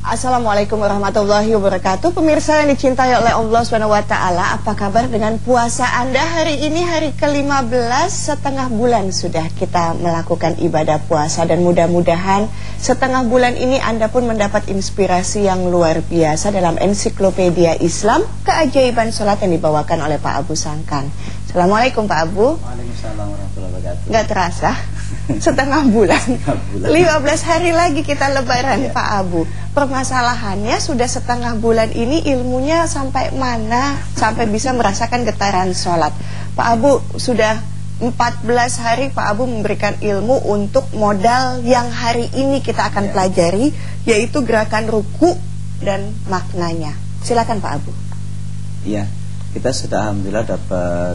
Assalamualaikum warahmatullahi wabarakatuh. Pemirsa yang dicintai oleh Allah SWT, apa kabar dengan puasa Anda hari ini, hari ke-15? Setengah bulan sudah kita melakukan ibadah puasa, dan mudah-mudahan setengah bulan ini Anda pun mendapat inspirasi yang luar biasa dalam ensiklopedia Islam Keajaiban Sholat yang dibawakan oleh Pak Abu Sangkan. Assalamualaikum Pak Abu. Waalaikumsalam warahmatullahi wabarakatuh. Nggak terasa setengah bulan. 15 hari lagi kita lebaran, Pak Abu. Permasalahannya sudah setengah bulan ini, ilmunya sampai mana sampai bisa merasakan getaran sholat. Pak Abu, sudah 14 hari Pak Abu memberikan ilmu untuk modal yang hari ini kita akan pelajari, yaitu gerakan ruku dan maknanya. Silakan Pak Abu. Iya, kita sudah alhamdulillah dapat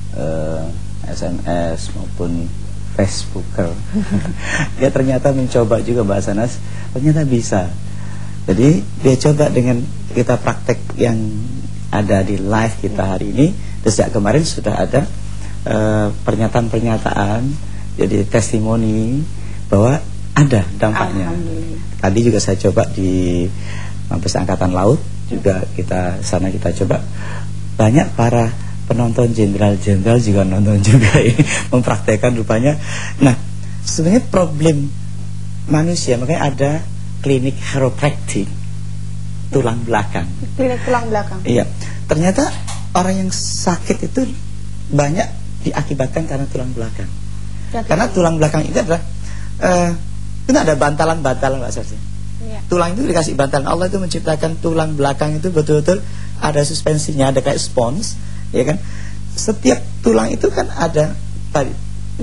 SMS maupun Facebooker. Dia ternyata mencoba juga Mbak Sanas, ternyata bisa. Jadi dia coba dengan kita praktek yang ada di live kita hari ini. Dan sejak kemarin sudah ada pernyataan-pernyataan, jadi testimoni bahwa ada dampaknya. Tadi juga saya coba di Mabes Angkatan Laut, juga kita coba. Banyak para penonton jenderal-jenderal juga nonton juga ini, mempraktekkan rupanya. Nah, sebenarnya problem manusia, makanya ada klinik chiropractic tulang belakang. Klinik tulang belakang. Iya. Ternyata orang yang sakit itu banyak diakibatkan karena tulang belakang. Karena tulang belakang itu adalah itu ada bantalan-bantalan Mbak Sarsi. Iya. Tulang itu dikasih bantalan. Allah itu menciptakan tulang belakang itu betul-betul ada suspensinya, ada kayak spons, ya kan? Setiap tulang itu kan ada tadi.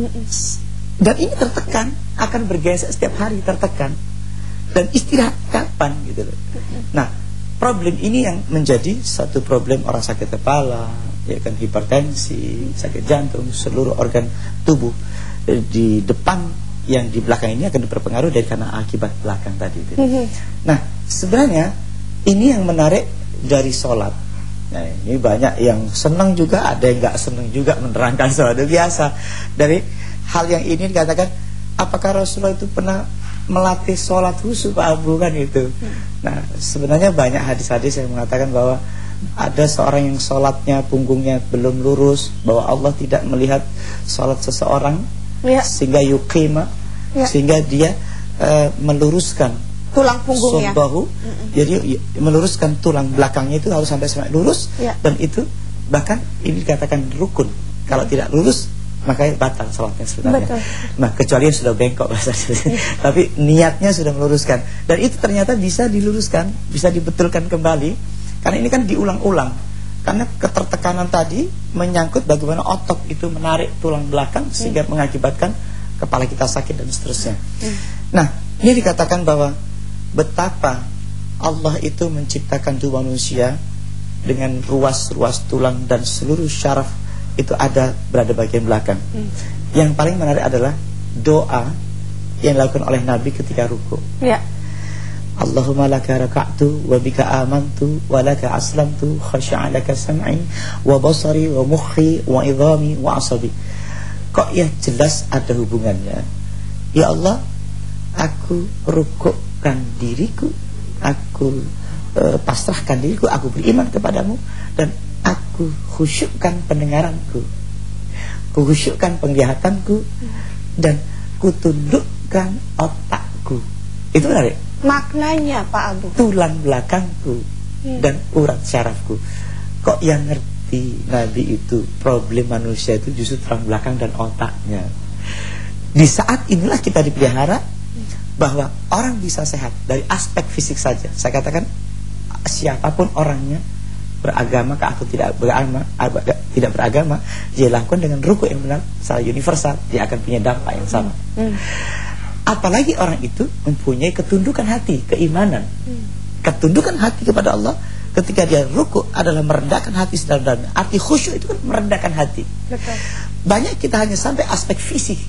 Dan ini tertekan, akan bergeser setiap hari, tertekan. Dan istirahat kapan gitu loh. Nah, problem ini yang menjadi satu problem orang sakit kepala, ya kan, hipertensi, sakit jantung, seluruh organ tubuh di depan yang di belakang ini akan berpengaruh dari karena akibat belakang tadi gitu. Nah, sebenarnya ini yang menarik dari sholat. Nah, ini banyak yang senang juga, ada yang nggak senang juga menerangkan sholat. Itu biasa. Dari hal yang ini dikatakan, apakah Rasulullah itu pernah melatih sholat khusyuk Pak Abu kan itu. Nah, sebenarnya banyak hadis-hadis yang mengatakan bahwa ada seorang yang sholatnya punggungnya belum lurus, bahwa Allah tidak melihat sholat seseorang sehingga yuqima, sehingga dia meluruskan tulang punggungnya. Bahu, jadi meluruskan tulang belakangnya itu harus sampai lurus, dan itu bahkan ini dikatakan rukun. Kalau tidak lurus maka batal sholatnya sebenarnya. Betul. Nah, kecuali yang sudah bengkok tapi niatnya sudah meluruskan, dan itu ternyata bisa diluruskan, bisa dibetulkan kembali, karena ini kan diulang-ulang. Karena ketertekanan tadi menyangkut bagaimana otot itu menarik tulang belakang sehingga mengakibatkan kepala kita sakit dan seterusnya. Nah, ini dikatakan bahwa betapa Allah itu menciptakan tubuh manusia dengan ruas-ruas tulang dan seluruh syaraf itu berada bagian belakang. Yang paling menarik adalah doa yang dilakukan oleh Nabi ketika ruku. Allahumma laka raka'tu wa bika amantu wa laka aslamtu khasha'a laka sam'i wa basari wa mukhi wa idhami wa asabi. Kok ya jelas ada hubungannya. Ya Allah, aku rukukkan diriku, aku pasrahkan diriku, aku beriman kepadamu, dan aku khusyukkan pendengaranku, khusyukkan penglihatanku, dan kutundukkan otakku. Itu menarik. Maknanya Pak Abu, tulang belakangku dan urat syarafku. Kok yang ngerti Nabi itu problem manusia itu justru tulang belakang dan otaknya. Di saat inilah kita dipelihara bahwa orang bisa sehat dari aspek fisik saja. Saya katakan siapapun orangnya, beragama atau tidak beragama, dia lakukan dengan ruku yang benar secara universal, dia akan punya dampak yang sama. Apalagi orang itu mempunyai ketundukan hati, keimanan. Ketundukan hati kepada Allah ketika dia ruku adalah merendahkan hati sedalam-dalamnya. Arti khusyuk itu kan merendahkan hati. Betul. Banyak kita hanya sampai aspek fisik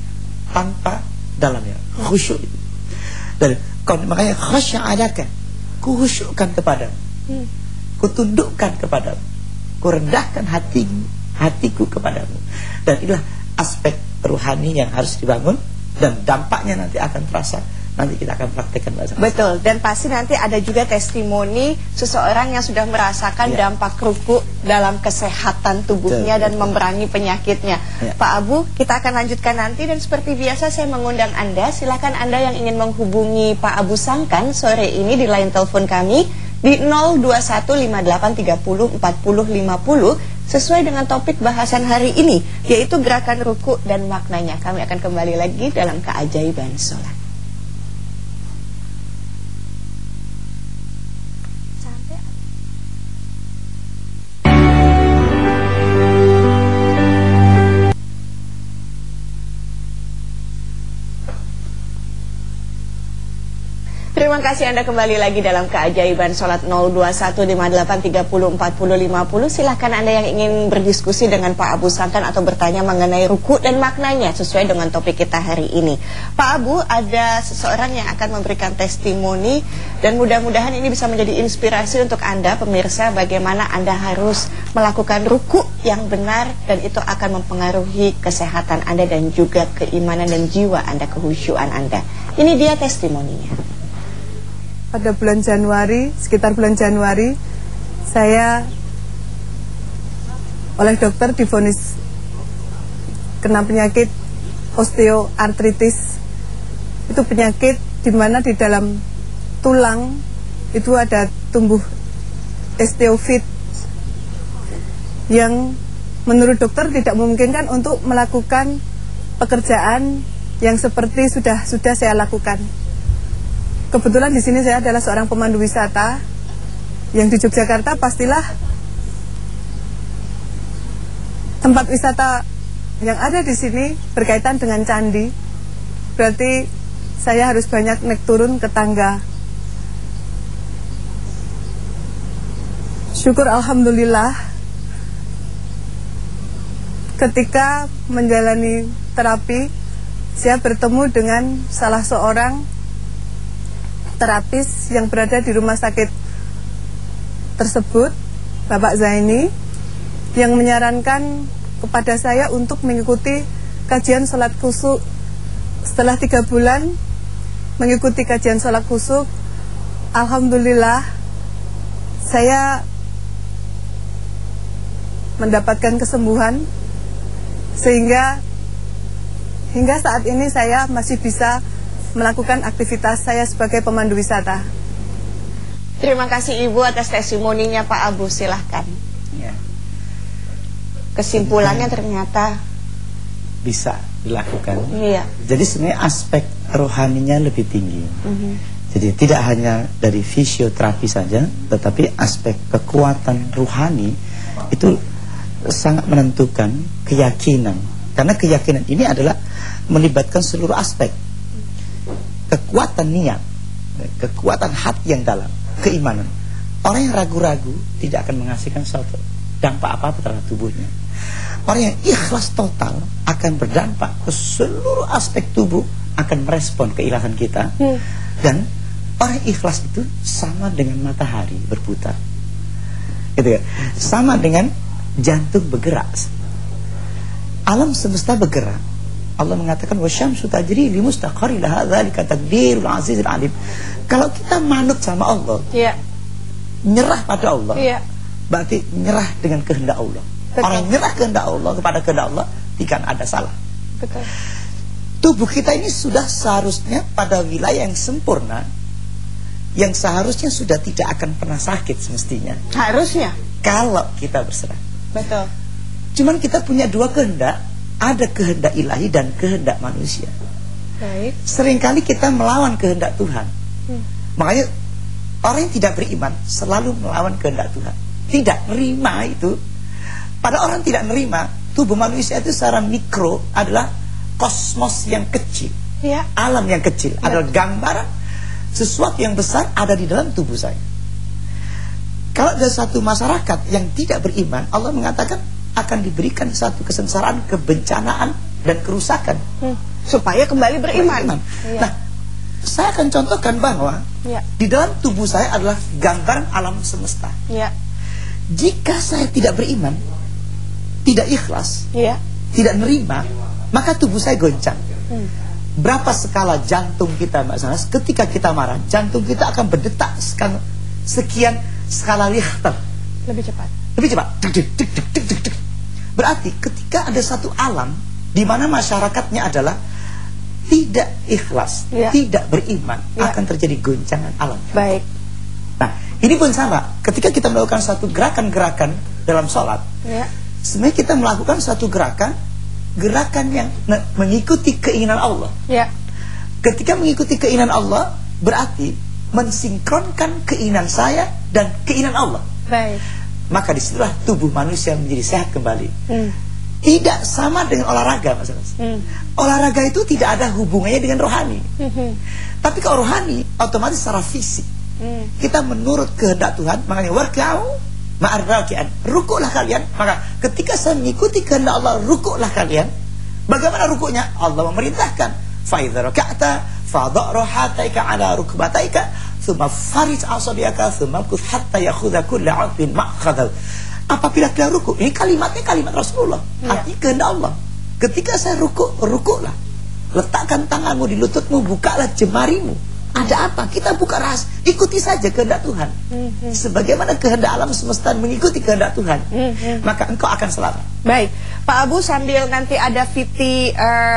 tanpa dalamnya khusyuk itu. Dan makanya khasya'alaka, kuhusyukkan kepadamu, kutundukkan kepadamu, kurendahkan hatiku kepadamu. Dan inilah aspek rohani yang harus dibangun, dan dampaknya nanti akan terasa nanti kita akan praktekkan Mbak. Betul, dan pasti nanti ada juga testimoni seseorang yang sudah merasakan dampak ruku dalam kesehatan tubuhnya dan memerangi penyakitnya. Pak Abu, kita akan lanjutkan nanti, dan seperti biasa saya mengundang Anda. Silakan Anda yang ingin menghubungi Pak Abu Sangkan sore ini di line telepon kami di 02158304050 sesuai dengan topik bahasan hari ini, yaitu gerakan ruku dan maknanya. Kami akan kembali lagi dalam keajaiban sholat. Terima kasih Anda kembali lagi dalam keajaiban sholat 02158304050. Silahkan Anda yang ingin berdiskusi dengan Pak Abu Sangkan atau bertanya mengenai ruku dan maknanya sesuai dengan topik kita hari ini. Pak Abu, ada seseorang yang akan memberikan testimoni, dan mudah-mudahan ini bisa menjadi inspirasi untuk Anda pemirsa, bagaimana Anda harus melakukan ruku yang benar, dan itu akan mempengaruhi kesehatan Anda dan juga keimanan dan jiwa Anda, kehusyuan Anda. Ini dia testimoninya. Pada bulan Januari, sekitar bulan Januari, saya oleh dokter divonis kena penyakit osteoartritis. Itu penyakit di mana di dalam tulang itu ada tumbuh osteofit yang menurut dokter tidak memungkinkan untuk melakukan pekerjaan yang seperti sudah saya lakukan. Kebetulan di sini saya adalah seorang pemandu wisata yang di Yogyakarta, pastilah tempat wisata yang ada di sini berkaitan dengan candi. Berarti saya harus banyak naik turun ke tangga. Syukur alhamdulillah, ketika menjalani terapi, saya bertemu dengan salah seorang terapis yang berada di rumah sakit tersebut, Bapak Zaini, yang menyarankan kepada saya untuk mengikuti kajian sholat khusyuk. Setelah 3 bulan mengikuti kajian sholat khusyuk, alhamdulillah saya mendapatkan kesembuhan, sehingga hingga saat ini saya masih bisa melakukan aktivitas saya sebagai pemandu wisata. Terima kasih Ibu atas testimoninya Pak Abu, silahkan. Kesimpulannya ternyata bisa dilakukan. Iya. Jadi sebenarnya aspek rohaninya lebih tinggi. Jadi tidak hanya dari fisioterapi saja, tetapi aspek kekuatan rohani itu sangat menentukan keyakinan. Karena keyakinan ini adalah melibatkan seluruh aspek. Kekuatan niat, kekuatan hati yang dalam, keimanan. Orang yang ragu-ragu tidak akan menghasilkan suatu dampak apa-apa terhadap tubuhnya. Orang yang ikhlas total akan berdampak ke seluruh aspek tubuh, akan merespon keikhlasan kita. Dan orang ikhlas itu sama dengan matahari berputar, gitu kan? Sama dengan jantung bergerak. Alam semesta bergerak. Allah mengatakan wasyamsu tajri li mustaqarri laha dzalika taqdirul azizul alim. Kalau kita manut sama Allah, nyerah pada Allah, berarti nyerah dengan kehendak Allah. Orang yang nyerah kehendak Allah kepada kehendak Allah tidak ada salah. Betul. Tubuh kita ini sudah seharusnya pada wilayah yang sempurna, yang seharusnya sudah tidak akan pernah sakit semestinya. Harusnya. Kalau kita berserah. Betul. Cuman kita punya dua kehendak, ada kehendak ilahi dan kehendak manusia. Baik. Seringkali kita melawan kehendak Tuhan. Makanya orang yang tidak beriman selalu melawan kehendak Tuhan. Tidak nerima itu. Pada orang tidak nerima, tubuh manusia itu secara mikro adalah kosmos yang kecil, alam yang kecil, adalah gambaran sesuatu yang besar ada di dalam tubuh saya. Kalau ada satu masyarakat yang tidak beriman, Allah mengatakan akan diberikan satu kesengsaraan, kebencanaan dan kerusakan, supaya kembali beriman. Nah, saya akan contohkan bahwa di dalam tubuh saya adalah gambaran alam semesta. Jika saya tidak beriman, tidak ikhlas, tidak nerima, maka tubuh saya goncang. berapa skala jantung kita Mbak Sanas, ketika kita marah, jantung kita akan berdetak sekian skala Richter. Lebih cepat. Lebih cepat. Berarti ketika ada satu alam di mana masyarakatnya adalah tidak ikhlas, tidak beriman, akan terjadi goncangan alam. Baik. Nah, ini pun sama. Ketika kita melakukan satu gerakan-gerakan dalam sholat, sebenarnya kita melakukan satu gerakan yang mengikuti keinginan Allah. Ketika mengikuti keinginan Allah, berarti mensinkronkan keinginan saya dan keinginan Allah. Baik. Maka disitulah tubuh manusia menjadi sehat kembali. Tidak sama dengan olahraga, Mas. Olahraga itu tidak ada hubungannya dengan rohani. Tapi kalau rohani, otomatis secara fisik kita menurut kehendak Tuhan. Makanya warka'u ma'ar raki'an, rukuklah kalian. Maka ketika saya mengikuti kehendak Allah, rukuklah kalian. Bagaimana rukuknya? Allah memerintahkan, fa idza raka'ta fadha rahataika ala rukbataika thumma farij asabiaka thumma kuth hatta yakhudha kullu 'udwin ma'khadha. Apabila kalian rukuk, ini kalimatnya kalimat Rasulullah, artinya kehendak Allah. Ketika saya rukuk, rukuklah. Letakkan tanganmu di lututmu, bukalah jemarimu. Ada apa? Kita buka rahasia. Ikuti saja kehendak Tuhan. Sebagaimana kehendak alam semesta mengikuti kehendak Tuhan, maka engkau akan selamat. Baik, Pak Abu, sambil nanti ada VT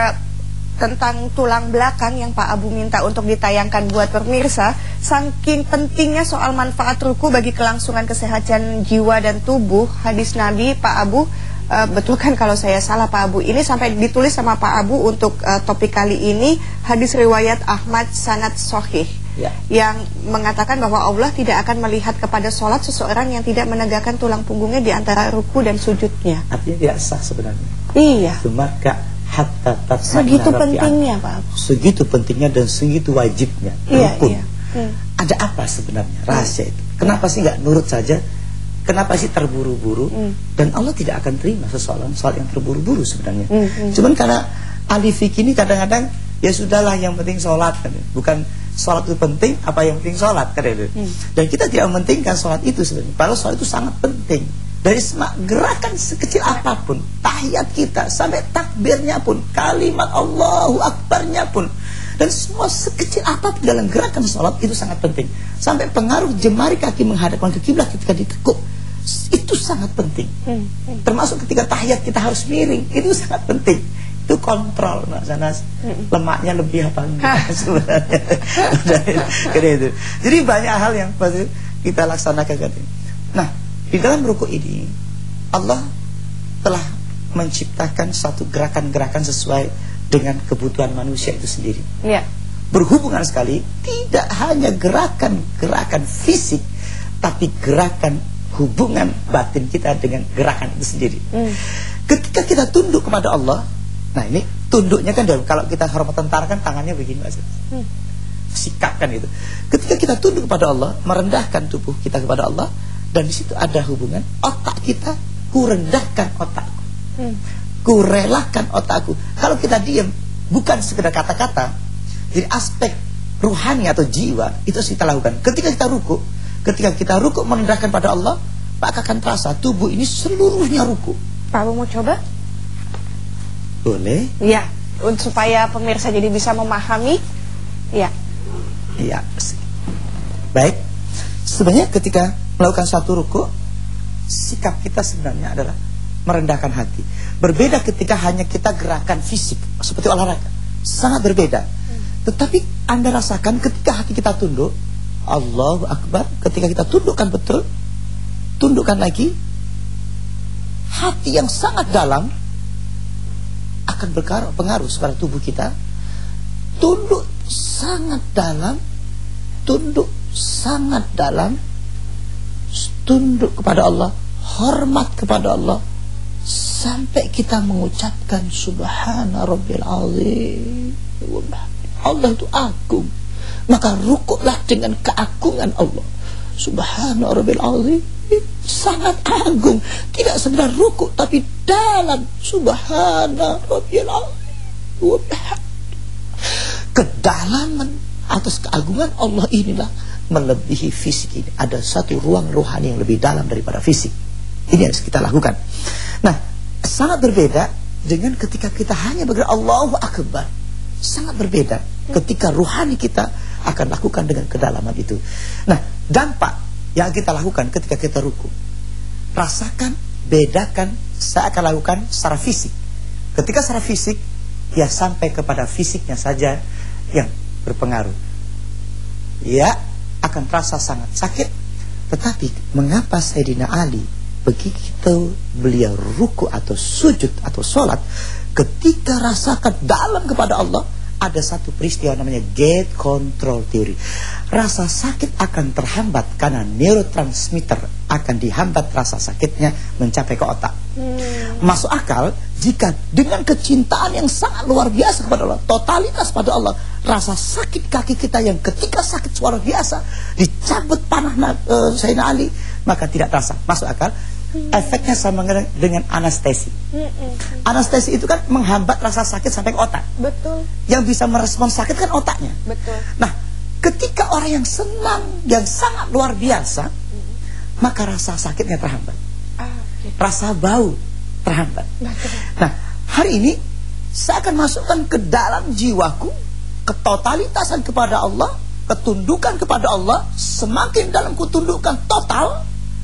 tentang tulang belakang yang Pak Abu minta untuk ditayangkan buat pemirsa, saking pentingnya soal manfaat ruku bagi kelangsungan kesehatan jiwa dan tubuh, hadis Nabi, Pak Abu, betul kan kalau saya salah Pak Abu, ini sampai ditulis sama Pak Abu untuk topik kali ini, hadis riwayat Ahmad sanad sahih, yang mengatakan bahwa Allah tidak akan melihat kepada sholat seseorang yang tidak menegakkan tulang punggungnya di antara ruku dan sujudnya. Artinya tidak sah sebenarnya. Iya. Maka segitu pentingnya Pak Abu. Segitu pentingnya dan segitu wajibnya. Rukun. Ada apa sebenarnya rahasia itu? Kenapa sih nggak nurut saja? Kenapa sih terburu-buru? Dan Allah tidak akan terima seseorang sholat yang terburu-buru sebenarnya. Cuman karena ahli fikih ini kadang-kadang ya sudahlah, yang penting sholat kan. Bukan sholat itu penting, apa yang penting sholat kan itu. Dan kita tidak mementingkan sholat itu sebenarnya. Padahal sholat itu sangat penting. Dari gerakan sekecil apapun, tahiyat kita sampai takbirnya pun, kalimat Allahu Akbarnya pun, dan semua sekecil apapun dalam gerakan sholat itu sangat penting. Sampai pengaruh jemari kaki menghadapkan ke kiblat ketika ditekuk, itu sangat penting. Termasuk ketika tahiyat kita harus miring, itu sangat penting. Itu kontrol, Mbak Sanas, lemaknya lebih apa enggak sebenarnya. Itu. Jadi banyak hal yang pasti kita laksanakan. Nah, di dalam ruku ini Allah telah menciptakan satu gerakan-gerakan sesuai dengan kebutuhan manusia itu sendiri. Berhubungan sekali, tidak hanya gerakan-gerakan fisik, tapi gerakan hubungan batin kita dengan gerakan itu sendiri. Ketika kita tunduk kepada Allah, nah ini tunduknya kan kalau kita hormat tentara kan tangannya begini, Mas. Sikap kan itu. Ketika kita tunduk kepada Allah, merendahkan tubuh kita kepada Allah, dan di situ ada hubungan otak kita, ku rendahkan otakku, ku relakan otakku. Kalau kita diam, bukan sekedar kata-kata, jadi aspek ruhani atau jiwa itu harus kita lakukan. Ketika kita ruku merendahkan pada Allah, maka akan terasa tubuh ini seluruhnya ruku. Pak Abu mau coba? Boleh? Ya, supaya pemirsa jadi bisa memahami. Ya. Iya. Baik. Sebenarnya ketika melakukan satu ruku, sikap kita sebenarnya adalah merendahkan hati. Berbeda ketika hanya kita gerakan fisik seperti olahraga, sangat berbeda. Tetapi Anda rasakan ketika hati kita tunduk, Allahu Akbar, ketika kita tundukkan betul, tundukkan lagi, hati yang sangat dalam akan berpengaruh pada tubuh kita. Tunduk sangat dalam, tunduk sangat dalam, tunduk kepada Allah, hormat kepada Allah, sampai kita mengucapkan Subhana Rabbil Azim. Allah itu agung, maka rukuklah dengan keagungan Allah. Subhana Rabbil Azim, sangat agung. Tidak sekedar rukuk, tapi dalam Subhana Rabbil Azim. Kedalaman atas keagungan Allah inilah melebihi fisik ini. Ada satu ruang rohani yang lebih dalam daripada fisik. Ini harus kita lakukan. Nah, sangat berbeda dengan ketika kita hanya bergerak Allahu Akbar. sangat berbeda ketika ruhani kita akan lakukan dengan kedalaman itu. Nah, dampak yang kita lakukan ketika kita ruku, rasakan, bedakan, saya akan lakukan secara fisik. Ketika secara fisik, ya sampai kepada fisiknya saja yang berpengaruh. Ya, akan terasa sangat sakit. Tetapi mengapa Sayyidina Ali begitu beliau ruku atau sujud atau sholat, ketika rasakan dalam kepada Allah, ada satu peristiwa namanya gate control theory. Rasa sakit akan terhambat karena neurotransmitter akan dihambat rasa sakitnya mencapai ke otak. Masuk akal jika dengan kecintaan yang sangat luar biasa kepada Allah, totalitas pada Allah, rasa sakit kaki kita yang ketika sakit luar biasa dicabut panah Sayyidina Ali, maka tidak terasa. Masuk akal. Efeknya sama dengan anestesi. Anestesi itu kan menghambat rasa sakit sampai ke otak. Betul. Yang bisa merespon sakit kan otaknya. Betul. Nah, ketika orang yang senang, yang sangat luar biasa, maka rasa sakitnya terhambat. Rasa bau terhambat. Nah, hari ini saya akan masukkan ke dalam jiwaku ketotalitasan kepada Allah, ketundukan kepada Allah. Semakin dalam kutundukkan total,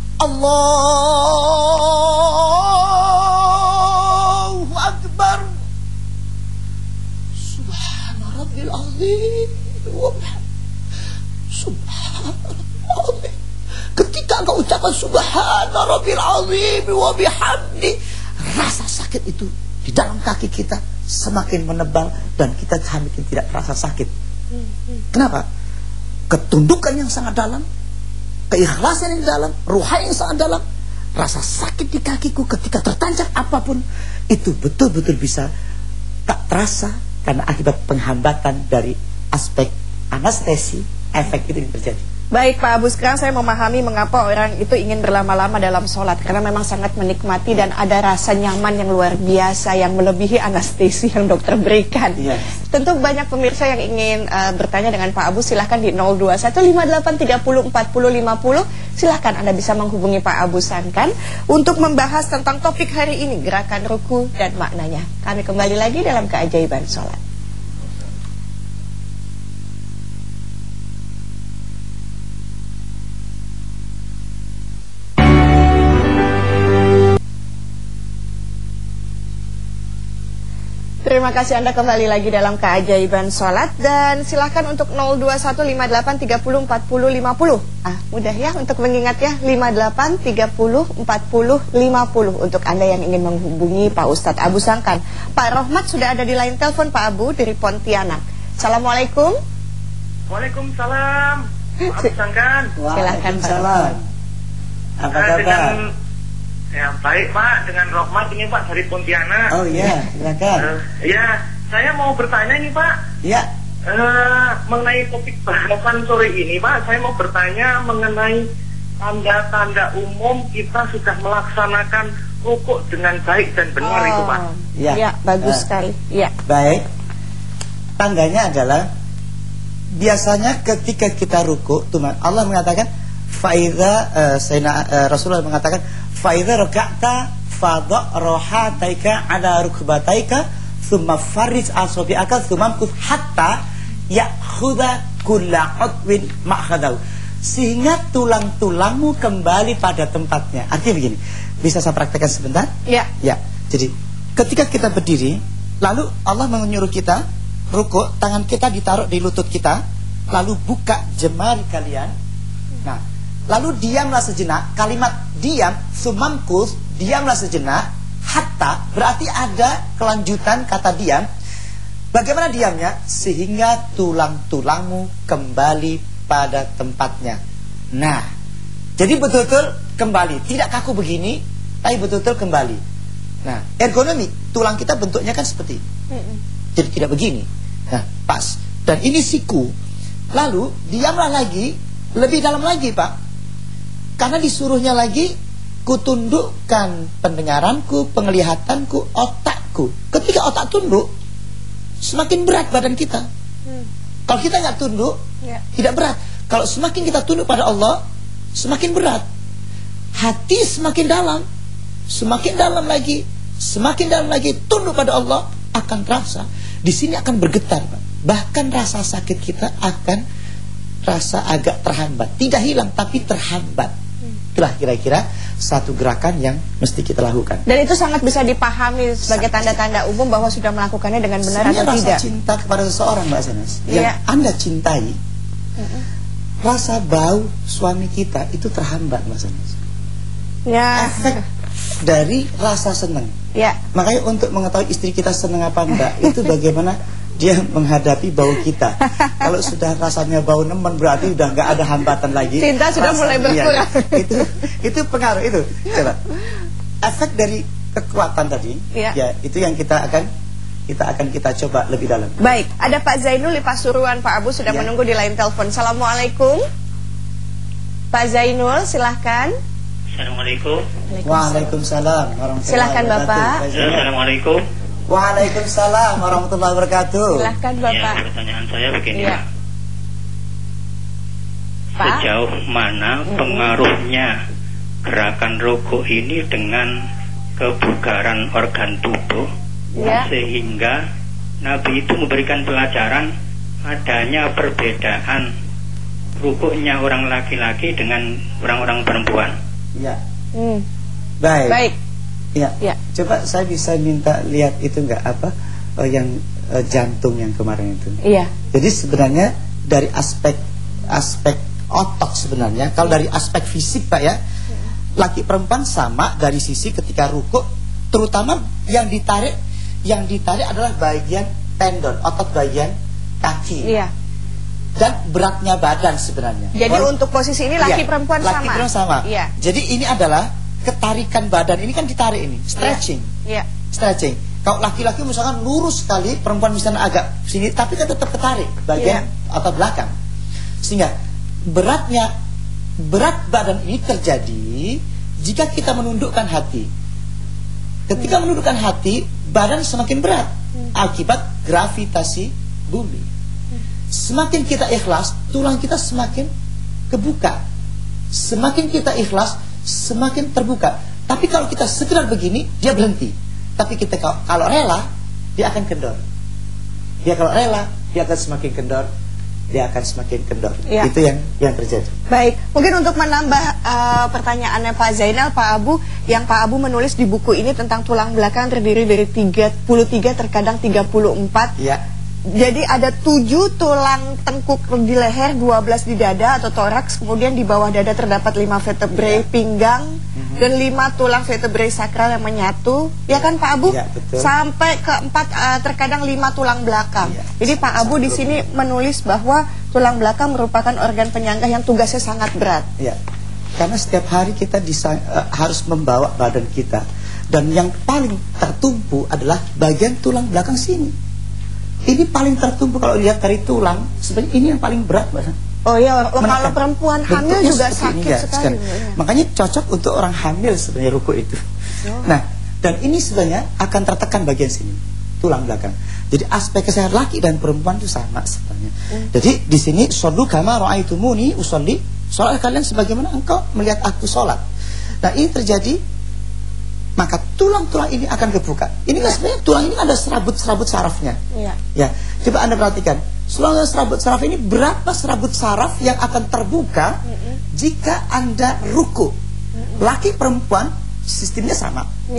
Allahu Akbar, Subhana Rabbil Azim wa bihamdihi, Subhana Rabbil Azim. Ketika engkau ucapkan Subhana Rabbil Azim wa bihamdihi, rasa sakit itu di dalam kaki kita semakin menebal dan kita semakin tidak terasa sakit. Kenapa? Ketundukan yang sangat dalam, keikhlasan yang dalam, ruhani yang sangat dalam, rasa sakit di kakiku ketika tertancap apapun itu betul-betul bisa tak terasa karena akibat penghambatan dari aspek anestesi, efek itu yang terjadi. Baik Pak Abu, sekarang saya memahami mengapa orang itu ingin berlama-lama dalam sholat, karena memang sangat menikmati dan ada rasa nyaman yang luar biasa yang melebihi anestesi yang dokter berikan. Yes. Tentu banyak pemirsa yang ingin bertanya dengan Pak Abu, silahkan di 021583404050. Silahkan Anda bisa menghubungi Pak Abu Sangkan untuk membahas tentang topik hari ini, gerakan ruku dan maknanya. Kami kembali lagi dalam keajaiban sholat. Terima kasih Anda kembali lagi dalam keajaiban sholat. Dan silahkan untuk 021583404050. Mudah ya untuk mengingat ya, 58304050 untuk Anda yang ingin menghubungi Pak Ustadz Abu Sangkan. Pak Rohmat sudah ada di line telepon Pak Abu dari Pontianak. Assalamualaikum. Waalaikumsalam Pak Abu Sangkan. Silahkan Pak. Apa kabar? Ya baik Pak, dengan Rohmat ini Pak dari Pontianak. Oh iya, silakan. Ya, saya mau bertanya nih Pak. Ya. Mengenai topik bahasan sore ini Pak, saya mau bertanya mengenai tanda-tanda umum kita sudah melaksanakan rukuk dengan baik dan benar itu Pak. Ya, bagus sekali. Ya. Baik. Tandanya adalah biasanya ketika kita rukuk, Allah mengatakan faidha, Rasulullah mengatakan faidha raka'ta fadha rahataika ala rukbataika thumma farij asabi'aka thumma mkut hatta ya'khudha kulla udwin ma'khadahu, sehingga tulang-tulangmu kembali pada tempatnya. Artinya begini, bisa saya praktekkan sebentar? Ya. Ya. Jadi ketika kita berdiri, lalu Allah menyuruh kita rukuk, tangan kita ditaruh di lutut kita, lalu buka jemari kalian. Nah, lalu diamlah sejenak. Kalimat diam, sumamkus, diamlah sejenak. Hatta berarti ada kelanjutan kata diam. Bagaimana diamnya? Sehingga tulang-tulangmu kembali pada tempatnya. Nah, jadi betul-betul kembali, tidak kaku begini, tapi betul-betul kembali. Nah, ergonomi tulang kita bentuknya kan seperti jadi tidak begini. Nah, pas. Dan ini siku. Lalu diamlah lagi, lebih dalam lagi Pak, karena disuruhnya lagi kutundukkan pendengaranku, penglihatanku, otakku. Ketika otak tunduk, semakin berat badan kita. Kalau kita nggak tunduk, tidak berat. Kalau semakin kita tunduk pada Allah, semakin berat. Hati semakin dalam lagi, semakin dalam lagi tunduk pada Allah, akan terasa. di sini akan bergetar, Pak. Bahkan rasa sakit kita akan rasa agak terhambat, tidak hilang tapi terhambat. Itulah kira-kira satu gerakan yang mesti kita lakukan. Dan itu sangat bisa dipahami sebagai tanda-tanda umum bahwa sudah melakukannya dengan benar atau tidak. Rasa cinta kepada seseorang, Mbak Sanas, yang Anda cintai, rasa bau suami kita itu terhambat, Mbak Sanas. Ya. Efek dari rasa senang. Ya. Makanya untuk mengetahui istri kita senang apa enggak, itu bagaimana dia menghadapi bau kita. Kalau sudah rasanya bau nemen, berarti udah enggak ada hambatan lagi. Cinta sudah mulai berkurang. Itu pengaruh itu. Coba. Efek dari kekuatan tadi, ya itu yang kita akan coba lebih dalam. Baik, ada Pak Zainul di Pasuruan. Pak Abu sudah menunggu di line telepon. Assalamualaikum. Pak Zainul, silahkan. Assalamualaikum. Waalaikumsalam warahmatullahi wabarakatuh. Silahkan Bapak. Assalamualaikum. Waalaikumsalam warahmatullahi wabarakatuh. Silahkan Bapak. Ya, pertanyaan saya begini, ya. Pak, sejauh mana pengaruhnya gerakan rukuk ini dengan kebugaran organ tubuh, sehingga Nabi itu memberikan pelajaran adanya perbedaan rukuknya orang laki-laki dengan orang-orang perempuan. Ya. Baik. Baik. Ya. Coba saya bisa minta lihat itu enggak yang jantung yang kemarin itu. Iya. Jadi sebenarnya dari aspek otot sebenarnya, kalau dari aspek fisik Pak ya, laki perempuan sama dari sisi ketika rukuk, terutama yang ditarik adalah bagian tendon, otot bagian kaki. Iya. Dan beratnya badan sebenarnya. Jadi untuk posisi ini laki perempuan sama. Laki perempuan sama. Iya. Jadi ini adalah ketarikan badan, ini kan ditarik ini, stretching. Iya. Stretching. Kalau laki-laki misalkan lurus sekali, perempuan misalnya agak sini, tapi kan tetap ketarik bagian otot belakang. Sehingga berat badan ini terjadi jika kita menundukkan hati. Ketika menundukkan hati, badan semakin berat akibat gravitasi bumi. Semakin kita ikhlas, tulang kita semakin kebuka. Semakin kita ikhlas, semakin terbuka. Tapi kalau kita sekedar begini, dia berhenti. Tapi kita kalau rela, dia akan kendor. Dia kalau rela, dia akan semakin kendor. Dia akan semakin kendor. Ya. Itu yang terjadi. Baik, mungkin untuk menambah pertanyaannya Pak Zainal, Pak Abu, yang Pak Abu menulis di buku ini tentang tulang belakang terdiri dari 33 terkadang 34. Ya. Jadi ada 7 tulang tengkuk di leher, 12 di dada atau toraks, kemudian di bawah dada terdapat 5 vertebrae pinggang dan 5 tulang vertebrae sakral yang menyatu. Ya kan Pak Abu? Ya, betul. Sampai ke 4 terkadang 5 tulang belakang. Ya. Jadi Pak Abu di sini menulis bahwa tulang belakang merupakan organ penyangga yang tugasnya sangat berat. Ya. Karena setiap hari kita harus membawa badan kita, dan yang paling tertumpu adalah bagian tulang belakang sini. Ini paling tertumpu kalau lihat dari tulang. Sebenarnya ini yang paling berat, Mbak. Oh iya, kalau perempuan hamil juga sakit sekali. Makanya cocok untuk orang hamil sebenarnya rukuk itu. Nah, dan ini sebenarnya akan tertekan bagian sini, tulang belakang. Jadi aspek kesehatan laki dan perempuan itu sama sebenarnya. Jadi di sini shollu kama ra'aitumuni usolli, sholat kalian sebagaimana engkau melihat aku sholat. Nah, ini terjadi, maka tulang-tulang ini akan kebuka. Ini kan sebenarnya tulang ini ada serabut-serabut sarafnya. Ya, coba Anda perhatikan. Selama serabut saraf ini, berapa serabut saraf yang akan terbuka jika Anda ruku? Laki perempuan sistemnya sama.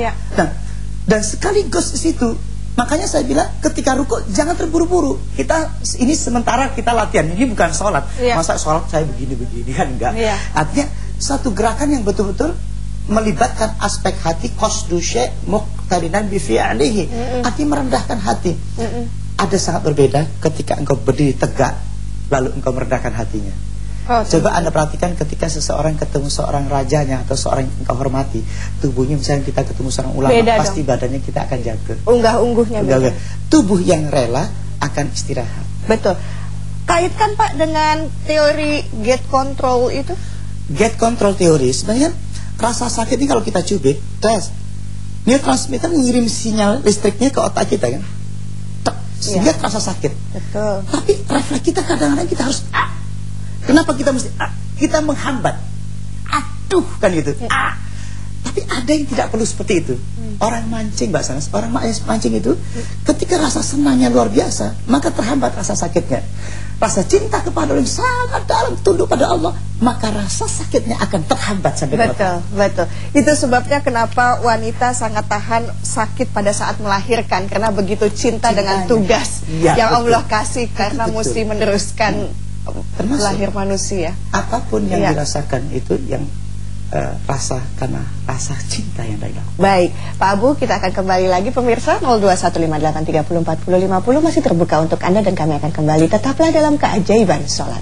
Dan sekaligus di situ, makanya saya bilang ketika ruku jangan terburu-buru. Ini sementara kita latihan. Ini bukan sholat. Masa sholat saya begini-begini kan enggak. Artinya satu gerakan yang betul-betul melibatkan aspek hati, qasdu syai' muqtarinan bi fi'lihi. Hati merendahkan hati. Ada sangat berbeda ketika engkau berdiri tegak lalu engkau merendahkan hatinya. Coba Anda perhatikan ketika seseorang ketemu seorang rajanya atau seorang yang engkau hormati, tubuhnya misalnya kita ketemu seorang ulama, pasti badannya kita akan jatuh. Unggah-ungguhnya. Tubuh yang rela akan istirahat. Betul. Kaitkan Pak dengan teori gate control itu? Gate control teori sebenarnya rasa sakit ini kalau kita cubit, neurotransmitter ngirim sinyal listriknya ke otak kita kan, sehingga terasa sakit. Betul. Tapi refleks kita kadang-kadang kita harus Kenapa kita mesti kita menghambat, aduh kan gitu. Tapi Tapi ada yang tidak perlu seperti itu. Orang mancing, Mbak Sanas, orang mancing itu ketika rasa senangnya luar biasa, maka terhambat rasa sakitnya. Rasa cinta kepada Allah yang sangat dalam, tunduk pada Allah, maka rasa sakitnya akan terhambat sampai betul, betul. Itu sebabnya kenapa wanita sangat tahan sakit pada saat melahirkan, karena begitu cinta dengan tugas yang betul. Allah kasih, karena betul. Mesti meneruskan lahir manusia. Apapun yang dirasakan itu yang rasa karena rasa cinta yang dalam. Baik, Pak Abu, kita akan kembali lagi pemirsa. 021583404050 masih terbuka untuk Anda dan kami akan kembali. Tetaplah dalam keajaiban sholat.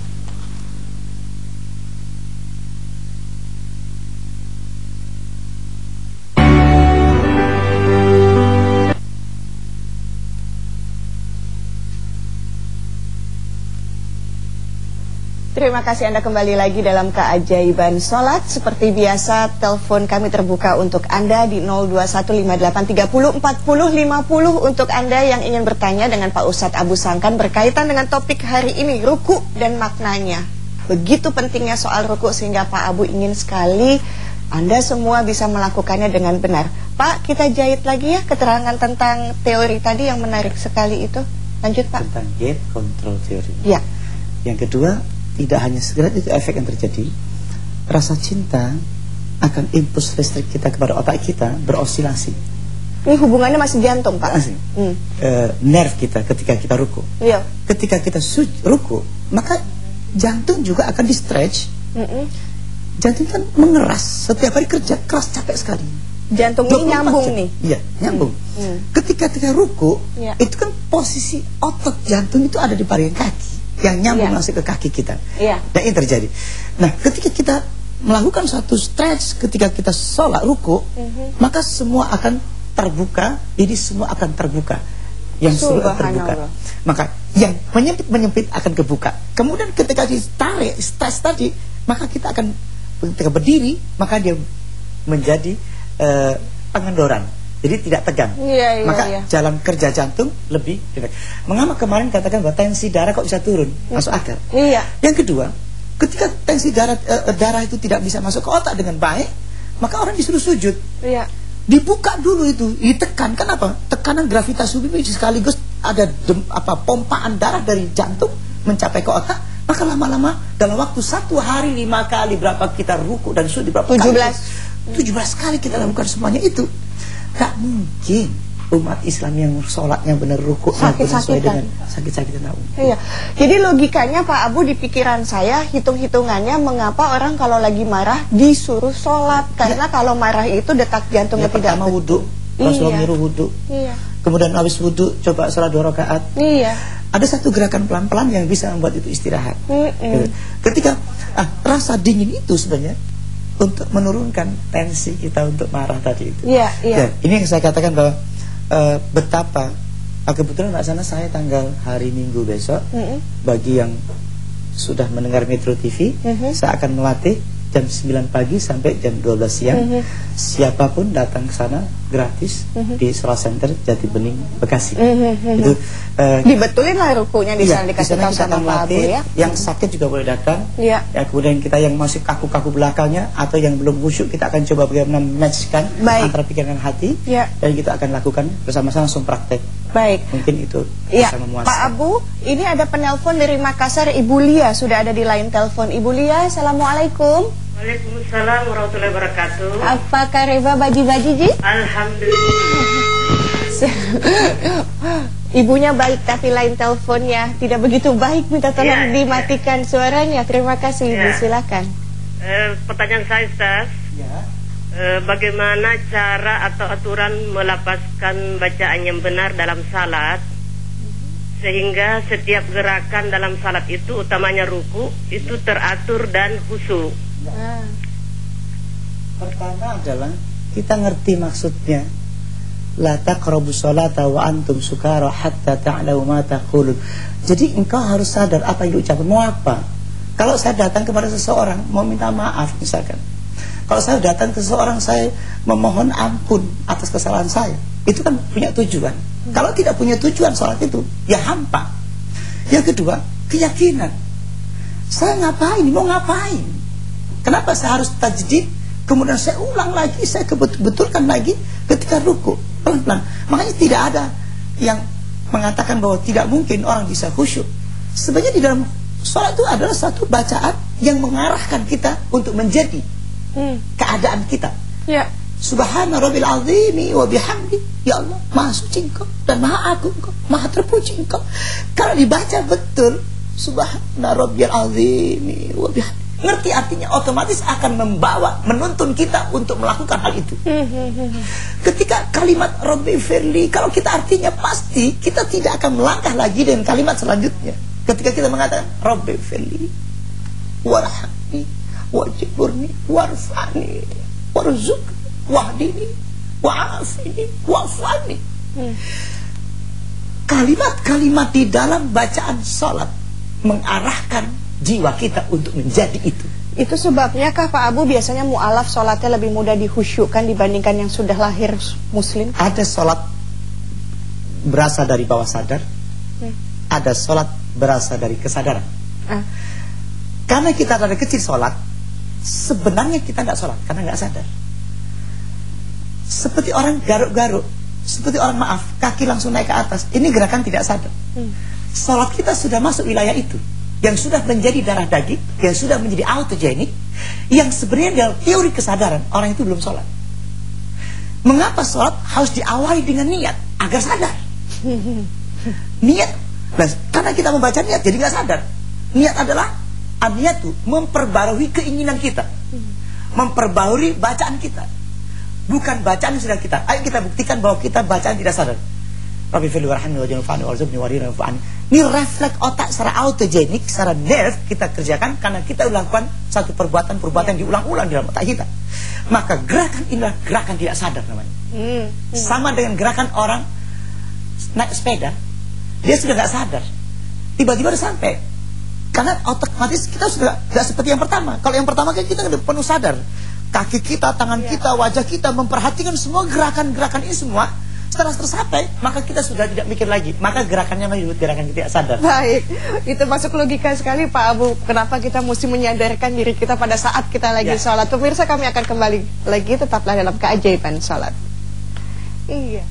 Terima kasih Anda kembali lagi dalam keajaiban sholat. Seperti biasa, telepon kami terbuka untuk Anda di 021583404050 untuk Anda yang ingin bertanya dengan Pak Ustadz Abu Sangkan berkaitan dengan topik hari ini, ruku dan maknanya. Begitu pentingnya soal ruku sehingga Pak Abu ingin sekali Anda semua bisa melakukannya dengan benar. Pak, kita jahit lagi ya keterangan tentang teori tadi yang menarik sekali itu. Lanjut Pak. Tentang gate control theory. Ya. Yang kedua, tidak hanya segera itu efek yang terjadi. Rasa cinta akan impuls listrik kita kepada otak kita berosilasi. Ini hubungannya masih jantung Pak. Nerve kita ketika kita ruku. Iya. Ketika kita ruku, maka jantung juga akan di stretch. Jantung kan mengeras, setiap hari kerja keras, capek sekali. Jantung ini nyambung nih. Iya, nyambung. Ketika kita ruku, itu kan posisi otot jantung itu ada di bagian kaki yang nyambung masuk ke kaki kita. Dan ini terjadi. Nah, ketika kita melakukan suatu stretch, ketika kita sholat ruku, maka semua akan terbuka. Ini semua akan terbuka. Yang sudah terbuka. Maka yang menyempit akan kebuka. Kemudian ketika ditarik stretch tadi, maka kita akan ketika berdiri, maka dia menjadi pengendoran. Jadi tidak tegang. Maka jalan kerja jantung lebih dekat. Mengapa kemarin katakan bahwa tensi darah kok bisa turun? Masuk akal. Yang kedua, ketika tensi darah itu tidak bisa masuk ke otak dengan baik, maka orang disuruh sujud. Dibuka dulu itu, ditekan. Kenapa? Tekanan gravitasi bumi sekaligus ada pompaan darah dari jantung mencapai ke otak. Maka lama-lama dalam waktu 1 hari 5 kali berapa kita ruku dan sujud berapa 17 kali kita lakukan semuanya itu. Gak mungkin umat Islam yang sholatnya benar ruku sakit-sakitan. Iya. Jadi logikanya Pak Abu di pikiran saya, hitung-hitungannya mengapa orang kalau lagi marah disuruh sholat. Karena kalau marah itu detak jantungnya tidak pertama wudhu. Rasulullah nyuruh wudhu. Kemudian habis wudhu coba sholat 2 rakaat. Ada satu gerakan pelan-pelan yang bisa membuat itu istirahat. Ketika rasa dingin itu sebenarnya untuk menurunkan tensi kita untuk marah tadi itu. Dan ini yang saya katakan bahwa betapa kebetulan Mbak Sana saya tanggal hari Minggu besok, bagi yang sudah mendengar Metro TV, saya akan melatih jam 9 pagi sampai jam 12 siang. Siapapun datang ke sana gratis di Solar Center Jati Bening Bekasi. Itu dibetulin lah rukunya di sana, dikasih tahu sama Pak Abu ya. Yang sakit juga boleh datang. Ya, kemudian kita yang masih kaku-kaku belakangnya atau yang belum khusyuk, kita akan coba bagaimana matchkan antara pikiran dan hati. Dan kita akan lakukan bersama-sama langsung praktek. Baik. Mungkin itu bisa memuaskan. Pak Abu, ini ada penelpon dari Makassar, Ibu Lia sudah ada di line telepon. Ibu Lia, assalamualaikum. Waalaikumsalam warahmatullahi wabarakatuh. Apa kabar baji-baji Ji? Alhamdulillah. Ibunya baik tapi line teleponnya tidak begitu baik, minta tolong dimatikan suaranya. Terima kasih Ibu, silakan. Pertanyaan saya Ustaz, bagaimana cara atau aturan melapaskan bacaan yang benar dalam salat sehingga setiap gerakan dalam salat itu, utamanya ruku, itu teratur dan khusyuk? Pertama adalah kita ngerti maksudnya. La taqrabus sholata wa antum sukara hatta ta'lamu ma taqulun. Jadi engkau harus sadar apa yang diucapkan, mau apa. Kalau saya datang kepada seseorang mau minta maaf misalkan, kalau saya datang ke seseorang saya memohon ampun atas kesalahan saya, itu kan punya tujuan. Kalau tidak punya tujuan sholat itu ya hampa. Yang kedua, keyakinan. Saya ngapain, mau ngapain? Kenapa saya harus tajdid? Kemudian saya ulang lagi, saya betulkan lagi ketika ruku, pelan-pelan. Makanya tidak ada yang mengatakan bahwa tidak mungkin orang bisa khusyuk. Sebenarnya di dalam sholat itu adalah satu bacaan yang mengarahkan kita untuk menjadi keadaan kita. Ya. Subhana rabbil azimi wa bihamdi. Ya Allah, maha suci Engkau dan maha agung Engkau, maha terpuji Engkau. Kalau dibaca betul Subhana rabbil azimi wa bihamdi, ngerti artinya, otomatis akan membawa, menuntun kita untuk melakukan hal itu. Ketika kalimat Rabbi firli, kalau kita artinya pasti kita tidak akan melangkah lagi dengan kalimat selanjutnya. Ketika kita mengatakan Rabbi firli warhamni wajburni warfani warzuqni wahdini wa'afini wa'afani. Kalimat-kalimat di dalam bacaan salat mengarahkan jiwa kita untuk menjadi itu. Itu sebabnya kah Pak Abu biasanya mu'alaf sholatnya lebih mudah dihusyukkan dibandingkan yang sudah lahir muslim? Ada sholat berasal dari bawah sadar, ada sholat berasal dari kesadaran. Karena kita dari kecil sholat, sebenarnya kita nggak sholat karena nggak sadar. Seperti orang garuk-garuk, seperti orang maaf, kaki langsung naik ke atas. Ini gerakan tidak sadar. Sholat kita sudah masuk wilayah itu, yang sudah menjadi darah daging, yang sudah menjadi autogenik, yang sebenarnya dalam teori kesadaran orang itu belum sholat. Mengapa sholat harus diawali dengan niat agar sadar? Niat, nah, karena kita membaca niat jadi nggak sadar. Niat adalah niat itu memperbarui keinginan kita, memperbarui bacaan kita, bukan bacaan yang sudah kita. Ayo kita buktikan bahwa kita bacaan tidak sadar. Rabbi firli warhamni waj'alni warzuqni wahdini wa'afini. Ini refleks otak secara autogenik, secara nerve kita kerjakan karena kita lakukan satu perbuatan-perbuatan diulang-ulang di dalam otak kita. Maka gerakan inilah gerakan tidak sadar namanya. Sama dengan gerakan orang naik sepeda, dia sudah nggak sadar, tiba-tiba udah sampai. Karena otomatis kita sudah nggak seperti yang pertama. Kalau yang pertama kan kita penuh sadar, kaki kita, tangan kita, wajah kita memperhatikan semua gerakan-gerakan ini semua. Setelah tercapai, maka kita sudah tidak mikir lagi. Maka gerakannya disebut gerakan tidak sadar. Baik, itu masuk logika sekali Pak Abu. Kenapa kita mesti menyadarkan diri kita pada saat kita lagi sholat. Pemirsa, kami akan kembali lagi, tetaplah dalam keajaiban sholat. Iya.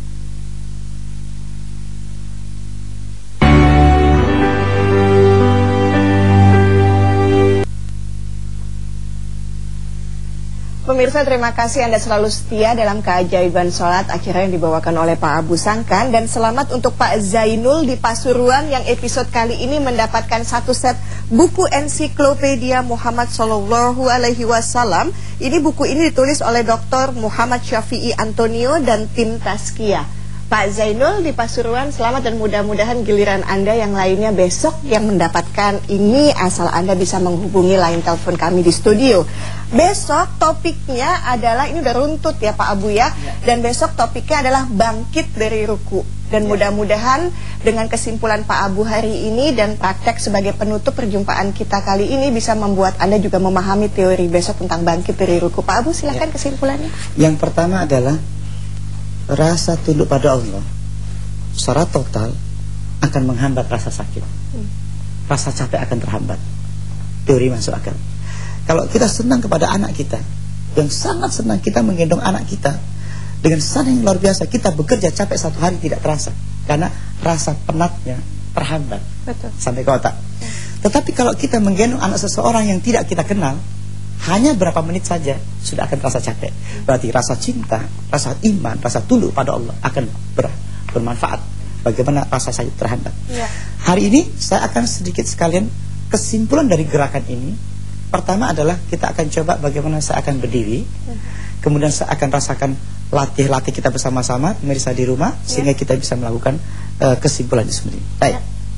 Pemirsa, terima kasih Anda selalu setia dalam keajaiban sholat akhirnya yang dibawakan oleh Pak Abu Sangkan. Dan selamat untuk Pak Zainul di Pasuruan yang episode kali ini mendapatkan satu set buku ensiklopedia Muhammad Sallallahu Alaihi Wasallam. Ini buku ini ditulis oleh Dr. Muhammad Syafi'i Antonio dan tim Tazkiyah. Pak Zainul di Pasuruan, selamat dan mudah-mudahan giliran Anda yang lainnya besok yang mendapatkan ini, asal Anda bisa menghubungi line telepon kami di studio. Besok topiknya adalah, ini udah runtut ya Pak Abu ya, dan besok topiknya adalah bangkit dari ruku. Dan mudah-mudahan dengan kesimpulan Pak Abu hari ini dan praktek sebagai penutup perjumpaan kita kali ini bisa membuat Anda juga memahami teori besok tentang bangkit dari ruku. Pak Abu, silakan kesimpulannya. Yang pertama adalah rasa tunduk pada Allah secara total akan menghambat rasa sakit. Rasa capek akan terhambat. Teori masuk akal. Kalau kita senang kepada anak kita, dan sangat senang kita menggendong anak kita, dengan senang yang luar biasa, kita bekerja capek satu hari tidak terasa, karena rasa penatnya terhambat. Betul. Sampai ke otak. Tetapi kalau kita menggendong anak seseorang yang tidak kita kenal, hanya berapa menit saja sudah akan terasa capek. Berarti rasa cinta, rasa iman, rasa tunduk pada Allah akan bermanfaat. Bagaimana rasa saya terhambat. Hari ini saya akan sedikit sekalian kesimpulan dari gerakan ini. Pertama adalah kita akan coba bagaimana saya akan berdiri. Kemudian saya akan rasakan latih-latih kita bersama-sama, pemirsa di rumah, sehingga kita bisa melakukan kesimpulan itu sendiri. Baik.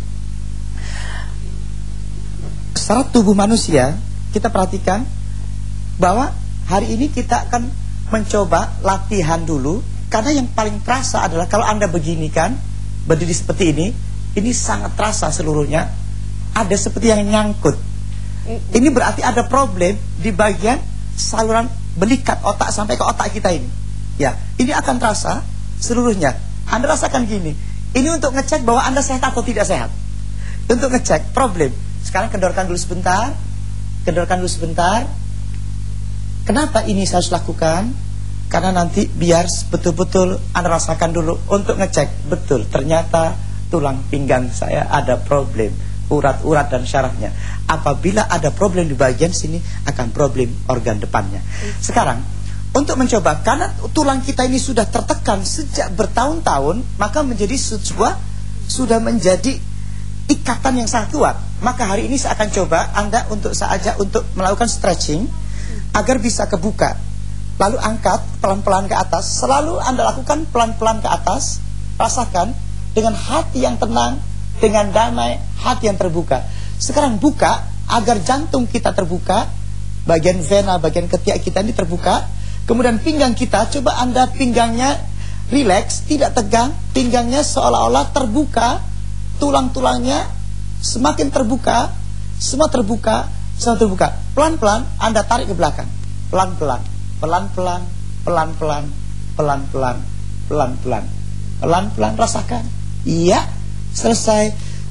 Secara tubuh manusia, kita perhatikan bahwa hari ini kita akan mencoba latihan dulu. Karena yang paling terasa adalah kalau Anda begini kan, berdiri seperti ini sangat terasa seluruhnya. Ada seperti yang nyangkut. Ini berarti ada problem di bagian saluran belikat otak sampai ke otak kita ini. Ya, ini akan terasa seluruhnya. Anda rasakan gini. Ini untuk ngecek bahwa Anda sehat atau tidak sehat. Untuk ngecek problem. Sekarang kendorkan dulu sebentar. Kendorkan dulu sebentar. Kenapa ini saya harus lakukan? Karena nanti biar betul-betul Anda rasakan dulu untuk ngecek betul ternyata tulang pinggang saya ada problem, urat-urat dan syarafnya. Apabila ada problem di bagian sini akan problem organ depannya. Sekarang untuk mencoba, karena tulang kita ini sudah tertekan sejak bertahun-tahun, maka menjadi sudah menjadi ikatan yang sangat kuat. Maka hari ini saya akan coba Anda untuk melakukan stretching agar bisa kebuka. Lalu angkat pelan-pelan ke atas. Selalu Anda lakukan pelan-pelan ke atas. Rasakan dengan hati yang tenang, dengan damai, hati yang terbuka. Sekarang buka agar jantung kita terbuka, bagian vena, bagian ketiak kita ini terbuka. Kemudian pinggang kita, coba Anda pinggangnya rileks, tidak tegang. Pinggangnya seolah-olah terbuka. Tulang-tulangnya semakin terbuka. Semua terbuka, semua terbuka. Pelan-pelan Anda tarik ke belakang. Pelan-pelan. Pelan-pelan, pelan-pelan, pelan-pelan, pelan-pelan, pelan-pelan, rasakan. Iya, selesai.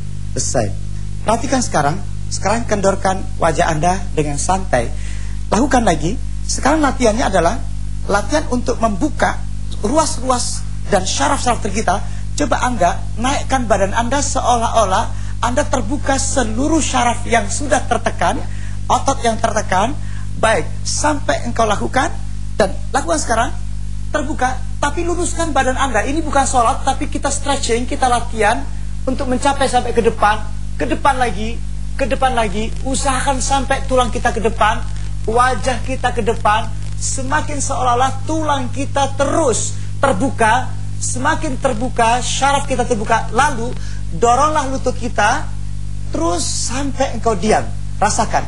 Perhatikan sekarang kendorkan wajah Anda dengan santai. Lakukan lagi. Sekarang latihannya adalah latihan untuk membuka ruas-ruas dan syaraf-syaraf kita. Coba Anda naikkan badan Anda seolah-olah Anda terbuka seluruh syaraf yang sudah tertekan, otot yang tertekan. Baik, sampai engkau lakukan. Dan lakukan sekarang. Terbuka, tapi luruskan badan Anda. Ini bukan sholat, tapi kita stretching, kita latihan untuk mencapai sampai ke depan. Ke depan lagi, ke depan lagi. Usahakan sampai tulang kita ke depan, wajah kita ke depan. Semakin seolah-olah tulang kita terus terbuka. Semakin terbuka, syaraf kita terbuka. Lalu, doronglah lutut kita terus sampai engkau diam. Rasakan.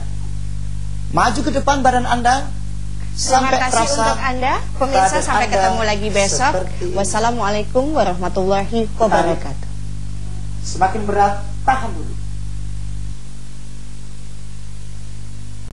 Maju ke depan badan Anda. Terima kasih untuk Anda. Pemirsa, sampai ketemu lagi besok. Wassalamualaikum warahmatullahi wabarakatuh. Semakin berat, tahan dulu.